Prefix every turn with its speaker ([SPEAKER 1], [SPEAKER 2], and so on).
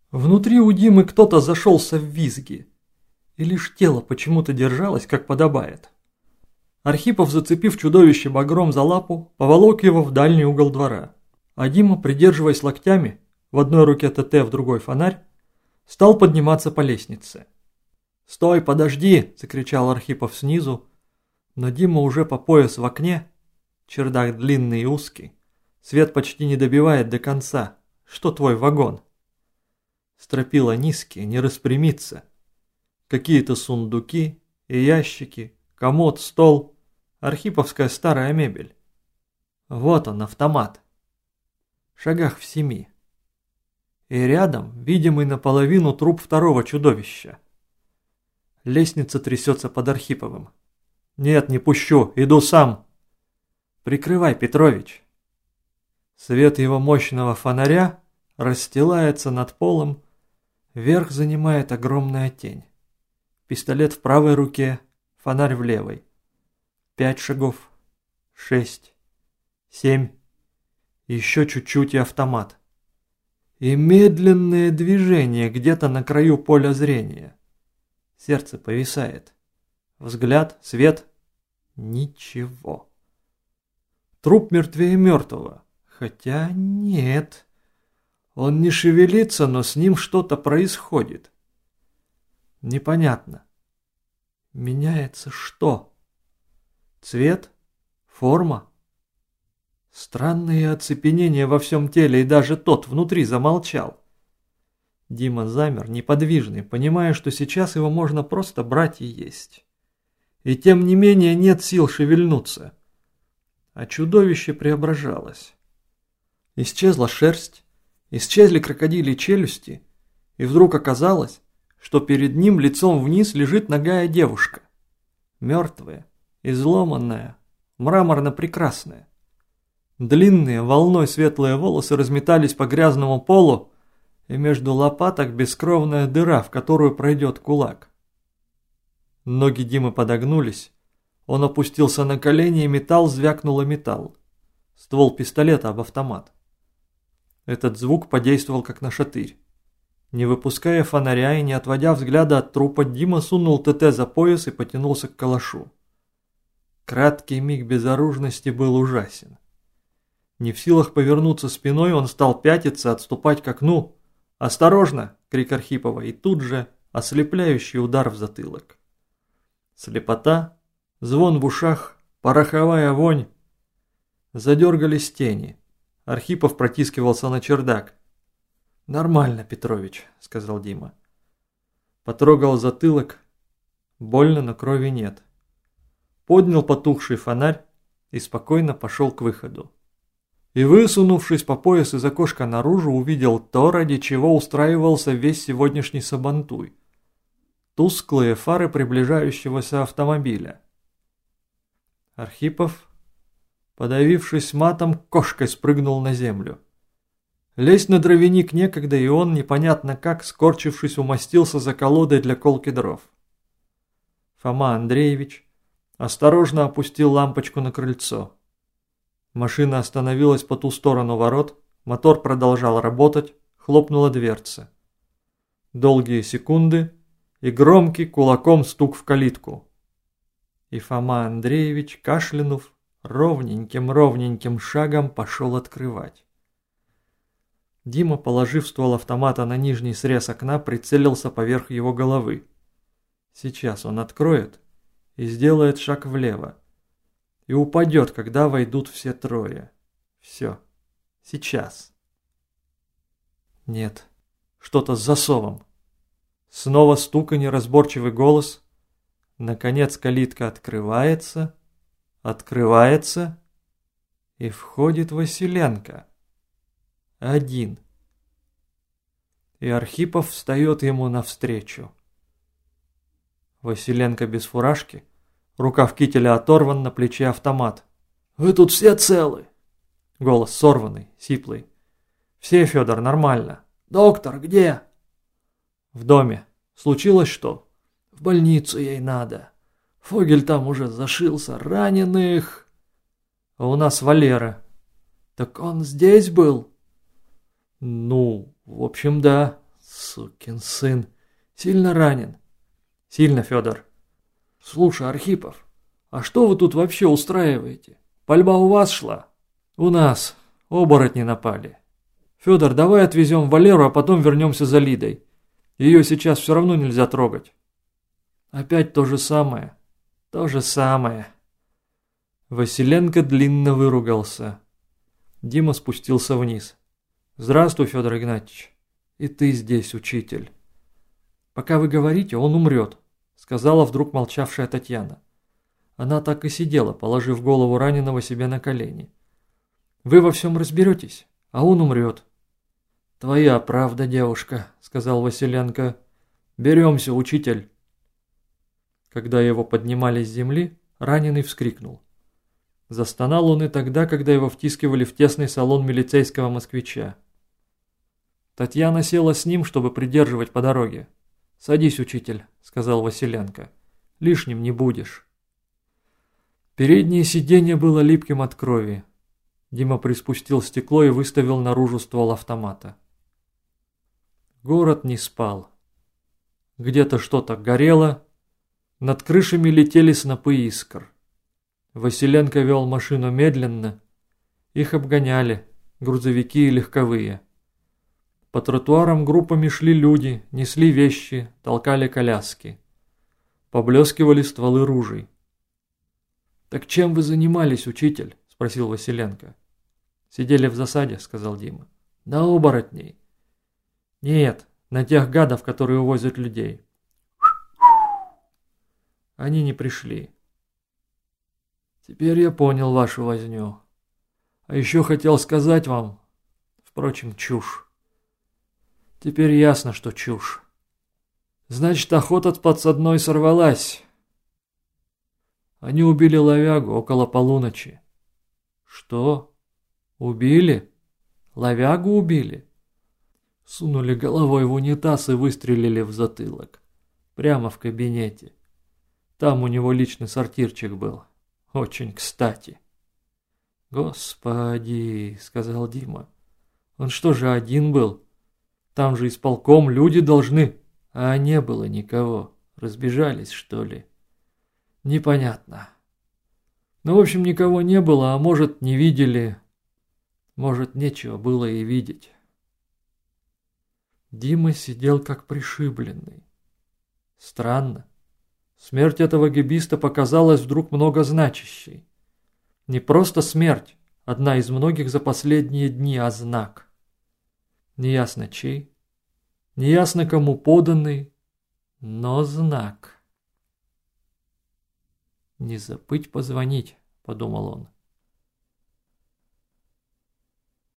[SPEAKER 1] Внутри у Димы кто-то зашелся в визги, и лишь тело почему-то держалось, как подобает. Архипов, зацепив чудовище багром за лапу, поволок его в дальний угол двора, а Дима, придерживаясь локтями, в одной руке ТТ, в другой фонарь, стал подниматься по лестнице. «Стой, подожди!» – закричал Архипов снизу, но Дима уже по пояс в окне, чердак длинный и узкий, свет почти не добивает до конца, что твой вагон. Стропила низкие, не распрямится. Какие-то сундуки и ящики, комод, стол, архиповская старая мебель. Вот он, автомат. В шагах в 7. И рядом видимый наполовину труп второго чудовища. Лестница трясется под Архиповым. «Нет, не пущу, иду сам!» «Прикрывай, Петрович!» Свет его мощного фонаря расстилается над полом, верх занимает огромная тень. Пистолет в правой руке, фонарь в левой. 5 шагов, 6, 7, еще чуть-чуть и автомат. И медленное движение где-то на краю поля зрения. Сердце повисает. Взгляд, свет. Ничего. Труп мертвее мертвого. Хотя нет. Он не шевелится, но с ним что-то происходит. Непонятно. Меняется что? Цвет? Форма? Странное оцепенение во всем теле, и даже тот внутри замолчал. Дима замер, неподвижный, понимая, что сейчас его можно просто брать и есть. И тем не менее нет сил шевельнуться. А чудовище преображалось. Исчезла шерсть, исчезли крокодилии челюсти, и вдруг оказалось, что перед ним лицом вниз лежит нагая девушка. Мертвая, изломанная, мраморно-прекрасная. Длинные волной светлые волосы разметались по грязному полу, и между лопаток бескровная дыра, в которую пройдет кулак. Ноги Димы подогнулись, он опустился на колени, и металл звякнуло металл. Ствол пистолета об автомат. Этот звук подействовал как нашатырь. Не выпуская фонаря и не отводя взгляда от трупа, Дима сунул ТТ за пояс и потянулся к калашу. Краткий миг безоружности был ужасен. Не в силах повернуться спиной, он стал пятиться, отступать к окну. «Осторожно!» – крик Архипова, и тут же ослепляющий удар в затылок. Слепота, звон в ушах, пороховая вонь. Задергались тени. Архипов протискивался на чердак. «Нормально, Петрович», – сказал Дима. Потрогал затылок. Больно, но крови нет. Поднял потухший фонарь и спокойно пошел к выходу. И, высунувшись по пояс из окошка наружу, увидел то, ради чего устраивался весь сегодняшний сабантуй. Тусклые фары приближающегося автомобиля. Архипов, подавившись матом, кошкой спрыгнул на землю. Лезть на дровяник некогда, и он, непонятно как, скорчившись, умостился за колодой для колки дров. Фома Андреевич осторожно опустил лампочку на крыльцо. Машина остановилась по ту сторону ворот, мотор продолжал работать, хлопнула дверца. Долгие секунды и громкий кулаком стук в калитку. И Фома Андреевич, кашлянув, ровненьким шагом пошел открывать. Дима, положив ствол автомата на нижний срез окна, прицелился поверх его головы. Сейчас он откроет и сделает шаг влево. И упадет, когда войдут все трое. Все. Сейчас. Нет. Что-то с засовом. Снова стук и неразборчивый голос. Наконец калитка открывается. Открывается. И входит Василенко. Один. И Архипов встает ему навстречу. Василенко без фуражки. Рукав кителя оторван, на плече автомат. «Вы тут все целы?» Голос сорванный, сиплый. «Все, Федор, нормально». «Доктор, где?» «В доме. Случилось что?» «В больницу ей надо. Фогель там уже зашился. Раненых...» «А у нас Валера». «Так он здесь был?» «Ну, в общем, да. Сукин сын. Сильно ранен? Сильно, Федор. Слушай, Архипов, а что вы тут вообще устраиваете? Пальба у вас шла? У нас. Оборотни напали. Федор, давай отвезем Валеру, а потом вернемся за Лидой. Ее сейчас все равно нельзя трогать. Опять то же самое. То же самое. Василенко длинно выругался. Дима спустился вниз. Здравствуй, Федор Игнатьевич. И ты здесь, учитель. Пока вы говорите, он умрет, сказала вдруг молчавшая Татьяна. Она так и сидела, положив голову раненого себе на колени. Вы во всем разберетесь, а он умрет. Твоя правда, девушка, сказал Василенко. Беремся, учитель. Когда его поднимали с земли, раненый вскрикнул. Застонал он и тогда, когда его втискивали в тесный салон милицейского москвича. Татьяна села с ним, чтобы придерживать по дороге. «Садись, учитель», — сказал Василенко. «Лишним не будешь». Переднее сиденье было липким от крови. Дима приспустил стекло и выставил наружу ствол автомата. Город не спал. Где-то что-то горело, над крышами летели снопы искр. Василенко вел машину медленно, их обгоняли грузовики и легковые. По тротуарам группами шли люди, несли вещи, толкали коляски. Поблескивали стволы ружей. «Так чем вы занимались, учитель?» – спросил Василенко. «Сидели в засаде», – сказал Дима. «На оборотней?» «Нет, на тех гадов, которые увозят людей». Они не пришли. Теперь я понял вашу возню. А еще хотел сказать вам, впрочем, чушь. Теперь ясно, что чушь. Значит, охота с подсадной сорвалась. Они убили ловягу около полуночи. Что? Убили? Ловягу убили? Сунули головой в унитаз и выстрелили в затылок. Прямо в кабинете. Там у него личный сортирчик был. Очень кстати. Господи, сказал Дима. Он что же один был? Там же исполком люди должны. А не было никого. Разбежались, что ли? Непонятно. Ну, в общем, никого не было, а может, не видели. Может, нечего было и видеть. Дима сидел как пришибленный. Странно. Смерть этого гибиста показалась вдруг многозначащей. Не просто смерть, одна из многих за последние дни, а знак. Неясно чей, неясно кому поданный, но знак. «Не забыть позвонить», — подумал он.